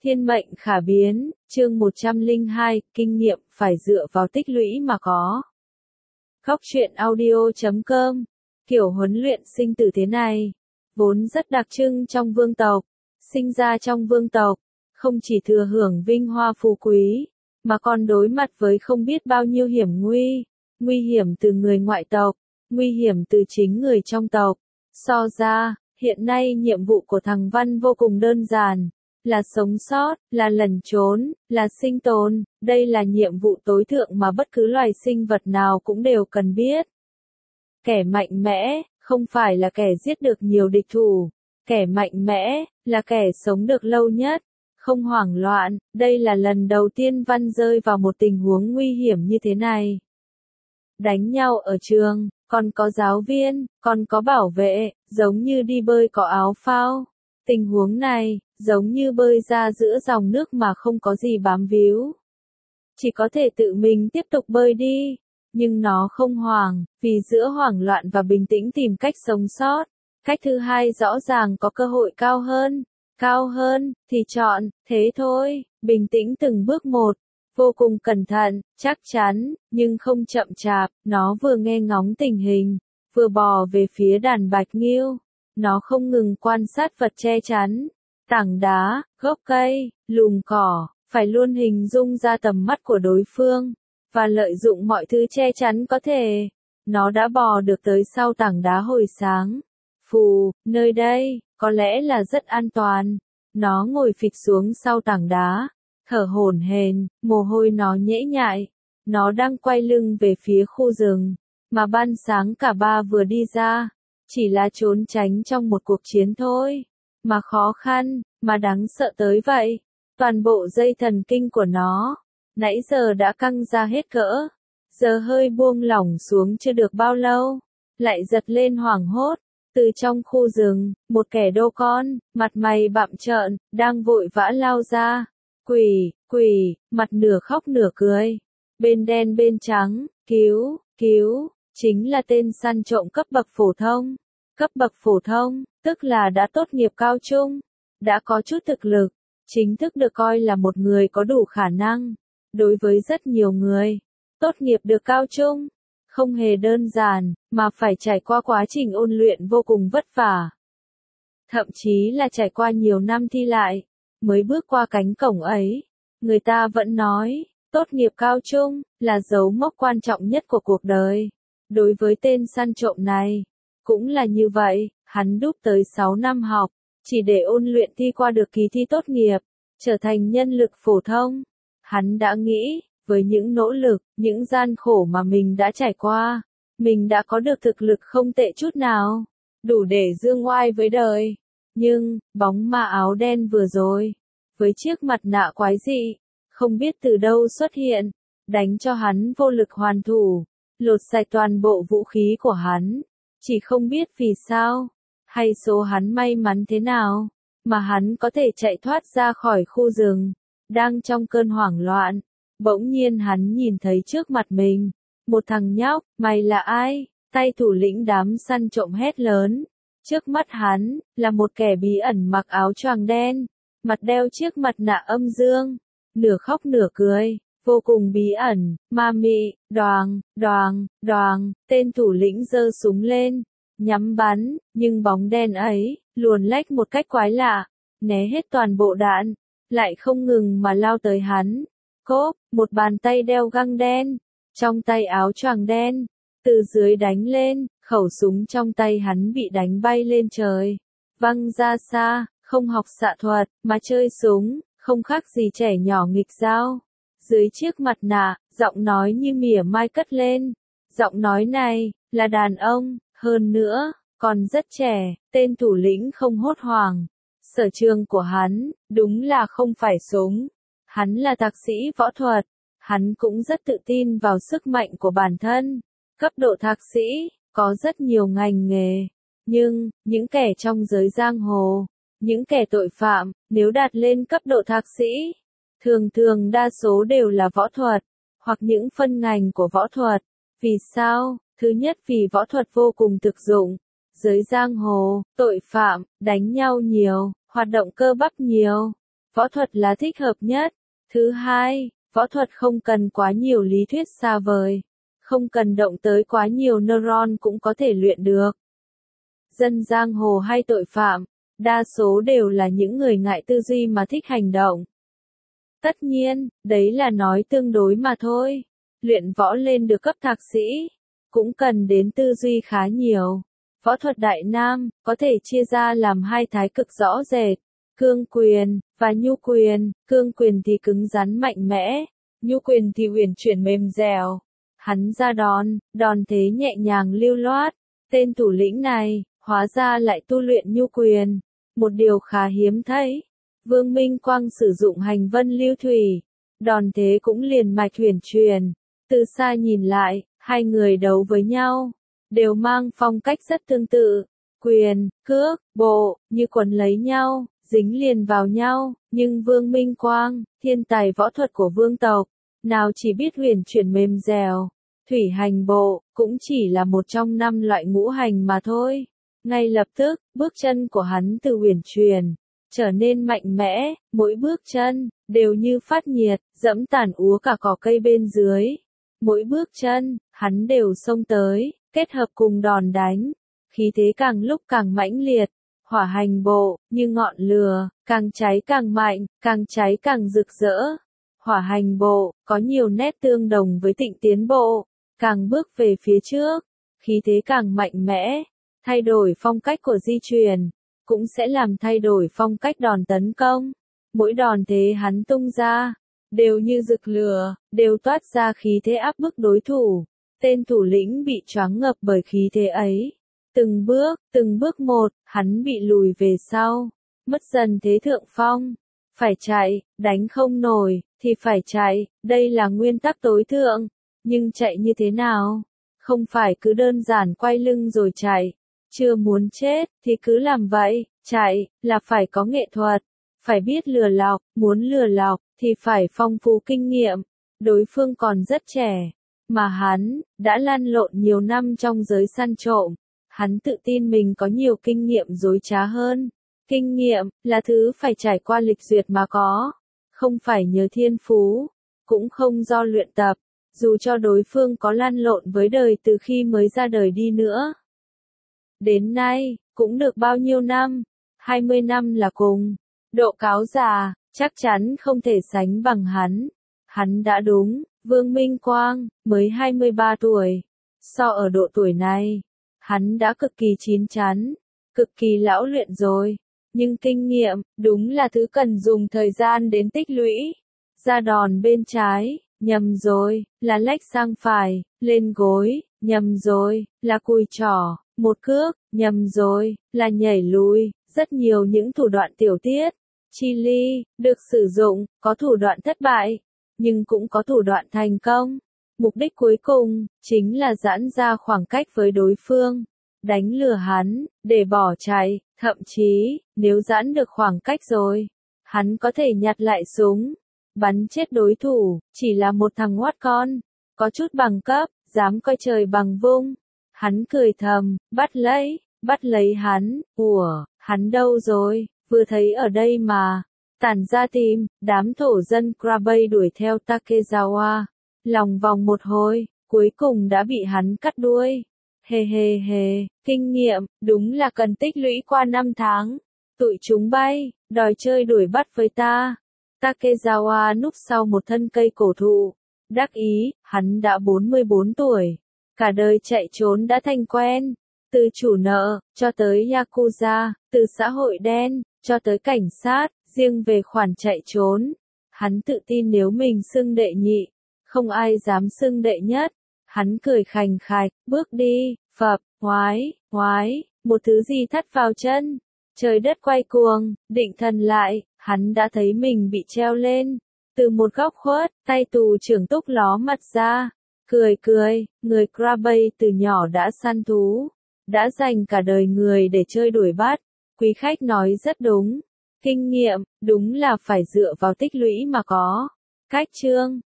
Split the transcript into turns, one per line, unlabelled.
Thiên mệnh khả biến, chương 102, kinh nghiệm phải dựa vào tích lũy mà có. Góc truyện audio.com, kiểu huấn luyện sinh tử thế này, vốn rất đặc trưng trong vương tộc, sinh ra trong vương tộc, không chỉ thừa hưởng vinh hoa phú quý, mà còn đối mặt với không biết bao nhiêu hiểm nguy hiểm từ người ngoại tộc, nguy hiểm từ chính người trong tộc. So ra, hiện nay nhiệm vụ của thằng Văn vô cùng đơn giản. Là sống sót, là lẩn trốn, là sinh tồn, đây là nhiệm vụ tối thượng mà bất cứ loài sinh vật nào cũng đều cần biết. Kẻ mạnh mẽ, không phải là kẻ giết được nhiều địch thủ, kẻ mạnh mẽ, là kẻ sống được lâu nhất, không hoảng loạn, đây là lần đầu tiên Văn rơi vào một tình huống nguy hiểm như thế này. Đánh nhau ở trường, còn có giáo viên, còn có bảo vệ, giống như đi bơi có áo phao. Tình huống này, giống như bơi ra giữa dòng nước mà không có gì bám víu. Chỉ có thể tự mình tiếp tục bơi đi. Nhưng nó không hoảng, vì giữa hoảng loạn và bình tĩnh tìm cách sống sót. Cách thứ hai rõ ràng có cơ hội cao hơn, thì chọn, thế thôi, bình tĩnh từng bước một. Vô cùng cẩn thận, chắc chắn, nhưng không chậm chạp, nó vừa nghe ngóng tình hình, vừa bò về phía đàn bạch nghiêu. Nó không ngừng quan sát vật che chắn, tảng đá, gốc cây, lùm cỏ, phải luôn hình dung ra tầm mắt của đối phương, và lợi dụng mọi thứ che chắn có thể. Nó đã bò được tới sau tảng đá hồi sáng. Phù, nơi đây, có lẽ là rất an toàn. Nó ngồi phịch xuống sau tảng đá, thở hổn hển, mồ hôi nó nhễ nhại. Nó đang quay lưng về phía khu rừng, mà ban sáng cả ba vừa đi ra. Chỉ là trốn tránh trong một cuộc chiến thôi, mà khó khăn, mà đáng sợ tới vậy. Toàn bộ dây thần kinh của nó, nãy giờ đã căng ra hết cỡ, giờ hơi buông lỏng xuống chưa được bao lâu, lại giật lên hoảng hốt. Từ trong khu rừng, một kẻ đô con, mặt mày bặm trợn, đang vội vã lao ra. Quỷ, mặt nửa khóc nửa cười, bên đen bên trắng, cứu. Chính là tên săn trộm cấp bậc phổ thông. Cấp bậc phổ thông, tức là đã tốt nghiệp cao trung, đã có chút thực lực, chính thức được coi là một người có đủ khả năng. Đối với rất nhiều người, tốt nghiệp được cao trung, không hề đơn giản, mà phải trải qua quá trình ôn luyện vô cùng vất vả. Thậm chí là trải qua nhiều năm thi lại, mới bước qua cánh cổng ấy. Người ta vẫn nói, tốt nghiệp cao trung, là dấu mốc quan trọng nhất của cuộc đời. Đối với tên săn trộm này, cũng là như vậy, hắn đúc tới 6 năm học, chỉ để ôn luyện thi qua được kỳ thi tốt nghiệp, trở thành nhân lực phổ thông. Hắn đã nghĩ, với những nỗ lực, những gian khổ mà mình đã trải qua, mình đã có được thực lực không tệ chút nào, đủ để dương oai với đời. Nhưng, bóng ma áo đen vừa rồi, với chiếc mặt nạ quái dị, không biết từ đâu xuất hiện, đánh cho hắn vô lực hoàn thủ, lột sạch toàn bộ vũ khí của hắn. Chỉ không biết vì sao, hay số hắn may mắn thế nào, mà hắn có thể chạy thoát ra khỏi khu rừng. Đang trong cơn hoảng loạn, bỗng nhiên hắn nhìn thấy trước mặt mình, một thằng nhóc. Mày là ai? Tay thủ lĩnh đám săn trộm hét lớn. Trước mắt hắn, là một kẻ bí ẩn mặc áo choàng đen, mặt đeo chiếc mặt nạ âm dương, nửa khóc nửa cười. Vô cùng bí ẩn, ma mị, đoàng, tên thủ lĩnh giơ súng lên, nhắm bắn, nhưng bóng đen ấy, luồn lách một cách quái lạ, né hết toàn bộ đạn, lại không ngừng mà lao tới hắn. Cốp, một bàn tay đeo găng đen, trong tay áo choàng đen, từ dưới đánh lên, khẩu súng trong tay hắn bị đánh bay lên trời, văng ra xa, không học xạ thuật, mà chơi súng, không khác gì trẻ nhỏ nghịch dao. Dưới chiếc mặt nạ, giọng nói như mỉa mai cất lên. Giọng nói này, là đàn ông, hơn nữa, còn rất trẻ. Tên thủ lĩnh không hốt hoảng. Sở trường của hắn, đúng là không phải súng. Hắn là thạc sĩ võ thuật. Hắn cũng rất tự tin vào sức mạnh của bản thân. Cấp độ thạc sĩ, có rất nhiều ngành nghề. Nhưng, những kẻ trong giới giang hồ, những kẻ tội phạm, nếu đạt lên cấp độ thạc sĩ, thường đa số đều là võ thuật, hoặc những phân ngành của võ thuật. Vì sao? Thứ nhất vì võ thuật vô cùng thực dụng. Giới giang hồ, tội phạm, đánh nhau nhiều, hoạt động cơ bắp nhiều. võ thuật là thích hợp nhất. Thứ hai, võ thuật không cần quá nhiều lý thuyết xa vời, không cần động tới quá nhiều neuron cũng có thể luyện được. Dân giang hồ hay tội phạm, đa số đều là những người ngại tư duy mà thích hành động. Tất nhiên, đấy là nói tương đối mà thôi. Luyện võ lên được cấp thạc sĩ, cũng cần đến tư duy khá nhiều. Võ thuật Đại Nam có thể chia ra làm hai thái cực rõ rệt, cương quyền và nhu quyền. Cương quyền thì cứng rắn mạnh mẽ, nhu quyền thì uyển chuyển mềm dẻo. Hắn ra đòn, đòn thế nhẹ nhàng lưu loát. Tên thủ lĩnh này, hóa ra lại tu luyện nhu quyền. Một điều khá hiếm thấy. Vương Minh Quang sử dụng hành vân lưu thủy, đòn thế cũng liền mạch uyển chuyển. Từ xa nhìn lại, hai người đấu với nhau, đều mang phong cách rất tương tự. Quyền, cước, bộ, như quấn lấy nhau, dính liền vào nhau, nhưng Vương Minh Quang, thiên tài võ thuật của vương tộc, nào chỉ biết uyển chuyển mềm dẻo, thủy hành bộ, cũng chỉ là một trong 5 loại ngũ hành mà thôi. Ngay lập tức, bước chân của hắn từ uyển chuyển trở nên mạnh mẽ, mỗi bước chân đều như phát nhiệt, dẫm tàn úa cả cỏ cây bên dưới. Mỗi bước chân, hắn đều xông tới, kết hợp cùng đòn đánh, khí thế càng lúc càng mãnh liệt. Hỏa hành bộ, như ngọn lửa, càng cháy càng mạnh, càng cháy càng rực rỡ. Hỏa hành bộ, có nhiều nét tương đồng với Tịnh Tiến bộ, càng bước về phía trước, khí thế càng mạnh mẽ, thay đổi phong cách của di chuyển, cũng sẽ làm thay đổi phong cách đòn tấn công. Mỗi đòn thế hắn tung ra, đều như rực lửa, đều toát ra khí thế áp bức đối thủ. Tên thủ lĩnh bị choáng ngợp bởi khí thế ấy. Từng bước một, hắn bị lùi về sau, mất dần thế thượng phong. Phải chạy, đánh không nổi, thì phải chạy, đây là nguyên tắc tối thượng. Nhưng chạy như thế nào? Không phải cứ đơn giản quay lưng rồi chạy. Chưa muốn chết, thì cứ làm vậy, chạy, là phải có nghệ thuật. Phải biết lừa lọc, muốn lừa lọc, thì phải phong phú kinh nghiệm. Đối phương còn rất trẻ, mà hắn đã lăn lộn nhiều năm trong giới săn trộm. Hắn tự tin mình có nhiều kinh nghiệm dối trá hơn. Kinh nghiệm là thứ phải trải qua lịch duyệt mà có, không phải nhờ thiên phú, cũng không do luyện tập, dù cho đối phương có lăn lộn với đời từ khi mới ra đời đi nữa. Đến nay, cũng được bao nhiêu năm, 20 năm là cùng. Độ cáo già, chắc chắn không thể sánh bằng hắn. Hắn đã đúng, Vương Minh Quang, mới 23 tuổi. So ở độ tuổi này, hắn đã cực kỳ chín chắn, cực kỳ lão luyện rồi. Nhưng kinh nghiệm, đúng là thứ cần dùng thời gian đến tích lũy. Ra đòn bên trái, nhầm rồi, là lách sang phải, lên gối, nhầm rồi, là cùi trỏ, một cước, nhầm rồi, là nhảy lùi, rất nhiều những thủ đoạn tiểu tiết. Chi ly, được sử dụng, có thủ đoạn thất bại, nhưng cũng có thủ đoạn thành công. Mục đích cuối cùng, chính là giãn ra khoảng cách với đối phương. Đánh lừa hắn, để bỏ chạy, thậm chí, nếu giãn được khoảng cách rồi, hắn có thể nhặt lại súng, bắn chết đối thủ, chỉ là một thằng ngoát con, có chút bằng cấp, dám coi trời bằng vung. Hắn cười thầm, bắt lấy hắn, hắn đâu rồi, vừa thấy ở đây mà. Tản ra tìm, đám thổ dân Krabay đuổi theo Takezawa, lòng vòng một hồi, cuối cùng đã bị hắn cắt đuôi. Hề, kinh nghiệm, đúng là cần tích lũy qua 5 tháng. Tụi chúng bay, đòi chơi đuổi bắt với ta. Takezawa núp sau một thân cây cổ thụ. Đắc ý, hắn đã 44 tuổi. Cả đời chạy trốn đã thành quen. Từ chủ nợ, cho tới Yakuza, từ xã hội đen, cho tới cảnh sát, riêng về khoản chạy trốn. Hắn tự tin nếu mình xưng đệ nhị, không ai dám xưng đệ nhất. Hắn cười khành khạch, bước đi, phập, hoái, một thứ gì thắt vào chân. Trời đất quay cuồng, định thần lại, hắn đã thấy mình bị treo lên. Từ một góc khuất, tay tù trưởng túc ló mặt ra. Cười, người Krabay từ nhỏ đã săn thú. Đã dành cả đời người để chơi đuổi bắt. Quý khách nói rất đúng. Kinh nghiệm, đúng là phải dựa vào tích lũy mà có. Cách chương